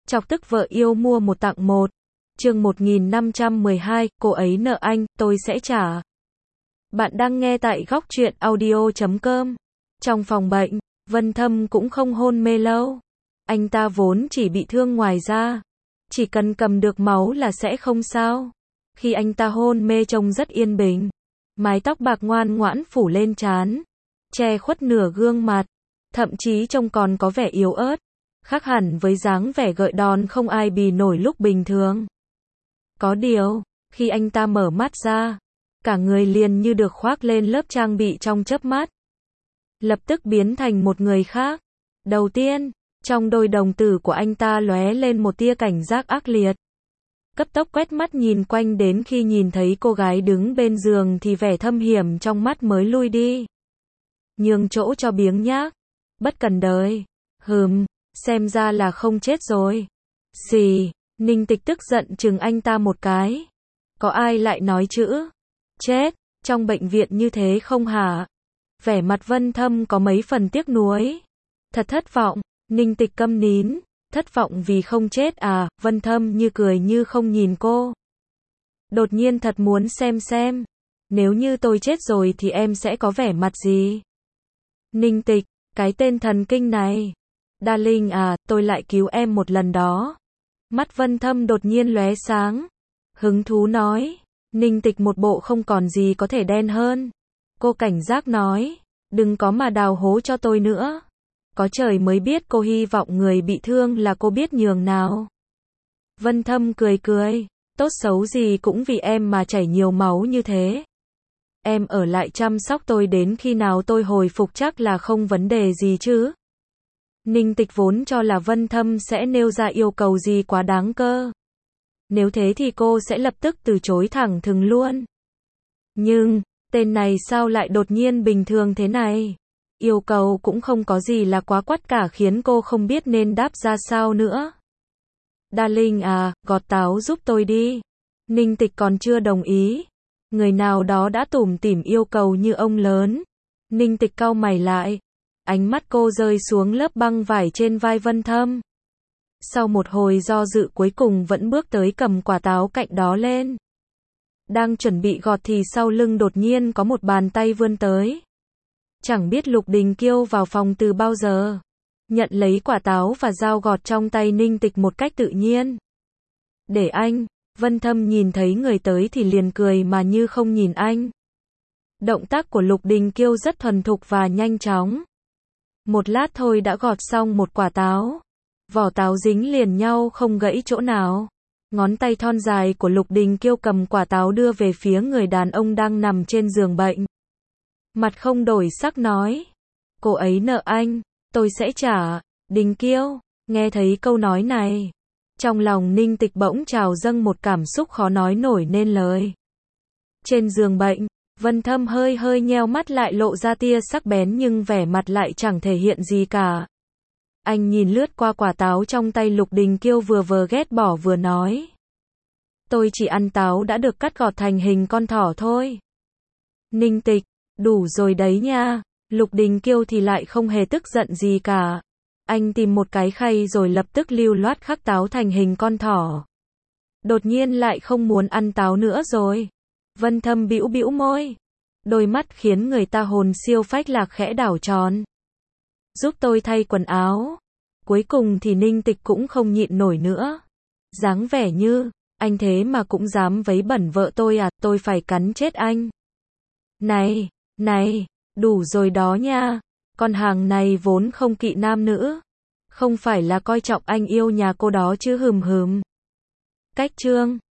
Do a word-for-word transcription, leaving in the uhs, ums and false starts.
Chọc tức vợ yêu mua một tặng một. Chương một nghìn năm trăm mười hai, cô ấy nợ anh, tôi sẽ trả. Bạn đang nghe tại góc truyện audio chấm com. Trong phòng bệnh, Vân Thâm cũng không hôn mê lâu. Anh ta vốn chỉ bị thương ngoài da. Chỉ cần cầm được máu là sẽ không sao. Khi anh ta hôn mê trông rất yên bình. Mái tóc bạc ngoan ngoãn phủ lên trán, che khuất nửa gương mặt. Thậm chí trông còn có vẻ yếu ớt. Khác hẳn với dáng vẻ gợi đòn không ai bì nổi lúc bình thường. Có điều, khi anh ta mở mắt ra, cả người liền như được khoác lên lớp trang bị trong chớp mắt. Lập tức biến thành một người khác. Đầu tiên, trong đôi đồng tử của anh ta lóe lên một tia cảnh giác ác liệt. Cấp tốc quét mắt nhìn quanh đến khi nhìn thấy cô gái đứng bên giường thì vẻ thâm hiểm trong mắt mới lui đi. Nhường chỗ cho biếng nhác. Bất cần đời. Hừm, xem ra là không chết rồi. Xì, Ninh Tịch tức giận chừng anh ta một cái. Có ai lại nói chữ chết trong bệnh viện như thế không hả? Vẻ mặt Vân Thâm có mấy phần tiếc nuối. Thật thất vọng. Ninh Tịch câm nín. Thất vọng vì không chết à? Vân Thâm như cười như không nhìn cô. Đột nhiên thật muốn xem xem. Nếu như tôi chết rồi thì em sẽ có vẻ mặt gì? Ninh Tịch, cái tên thần kinh này. Darling à, tôi lại cứu em một lần đó. Mắt Vân Thâm đột nhiên lóe sáng. Hứng thú nói. Ninh Tịch một bộ không còn gì có thể đen hơn. Cô cảnh giác nói. Đừng có mà đào hố cho tôi nữa. Có trời mới biết cô hy vọng người bị thương là cô biết nhường nào. Vân Thâm cười cười. Tốt xấu gì cũng vì em mà chảy nhiều máu như thế. Em ở lại chăm sóc tôi đến khi nào tôi hồi phục chắc là không vấn đề gì chứ. Ninh Tịch vốn cho là Vân Thâm sẽ nêu ra yêu cầu gì quá đáng cơ. Nếu thế thì cô sẽ lập tức từ chối thẳng thừng luôn. Nhưng, tên này sao lại đột nhiên bình thường thế này? Yêu cầu cũng không có gì là quá quắt cả khiến cô không biết nên đáp ra sao nữa. Darling à, gọt táo giúp tôi đi. Ninh Tịch còn chưa đồng ý. Người nào đó đã tủm tỉm yêu cầu như ông lớn. Ninh Tịch cau mày lại. Ánh mắt cô rơi xuống lớp băng vải trên vai Vân Thâm. Sau một hồi do dự cuối cùng vẫn bước tới cầm quả táo cạnh đó lên. Đang chuẩn bị gọt thì sau lưng đột nhiên có một bàn tay vươn tới. Chẳng biết Lục Đình Kiêu vào phòng từ bao giờ. Nhận lấy quả táo và dao gọt trong tay Ninh Tịch một cách tự nhiên. Để anh. Vân Thâm nhìn thấy người tới thì liền cười mà như không nhìn anh. Động tác của Lục Đình Kiêu rất thuần thục và nhanh chóng. Một lát thôi đã gọt xong một quả táo. Vỏ táo dính liền nhau không gãy chỗ nào. Ngón tay thon dài của Lục Đình Kiêu cầm quả táo đưa về phía người đàn ông đang nằm trên giường bệnh. Mặt không đổi sắc nói. Cô ấy nợ anh, tôi sẽ trả. Đình Kiêu, nghe thấy câu nói này. Trong lòng Ninh Tịch bỗng trào dâng một cảm xúc khó nói nổi nên lời. Trên giường bệnh, Vân Thâm hơi hơi nheo mắt lại lộ ra tia sắc bén nhưng vẻ mặt lại chẳng thể hiện gì cả. Anh nhìn lướt qua quả táo trong tay Lục Đình Kiêu vừa vờ ghét bỏ vừa nói. Tôi chỉ ăn táo đã được cắt gọt thành hình con thỏ thôi. Ninh Tịch, đủ rồi đấy nha. Lục Đình Kiêu thì lại không hề tức giận gì cả. Anh tìm một cái khay rồi lập tức lưu loát khắc táo thành hình con thỏ. Đột nhiên lại không muốn ăn táo nữa rồi. Vân Thâm bĩu bĩu môi. Đôi mắt khiến người ta hồn siêu phách lạc khẽ đảo tròn. Giúp tôi thay quần áo. Cuối cùng thì Ninh Tịch cũng không nhịn nổi nữa. Dáng vẻ như, anh thế mà cũng dám vấy bẩn vợ tôi à, tôi phải cắn chết anh. Này, này, đủ rồi đó nha. Con hàng này vốn không kỵ nam nữ. Không phải là coi trọng anh yêu nhà cô đó chứ hừm hừm. Cách chương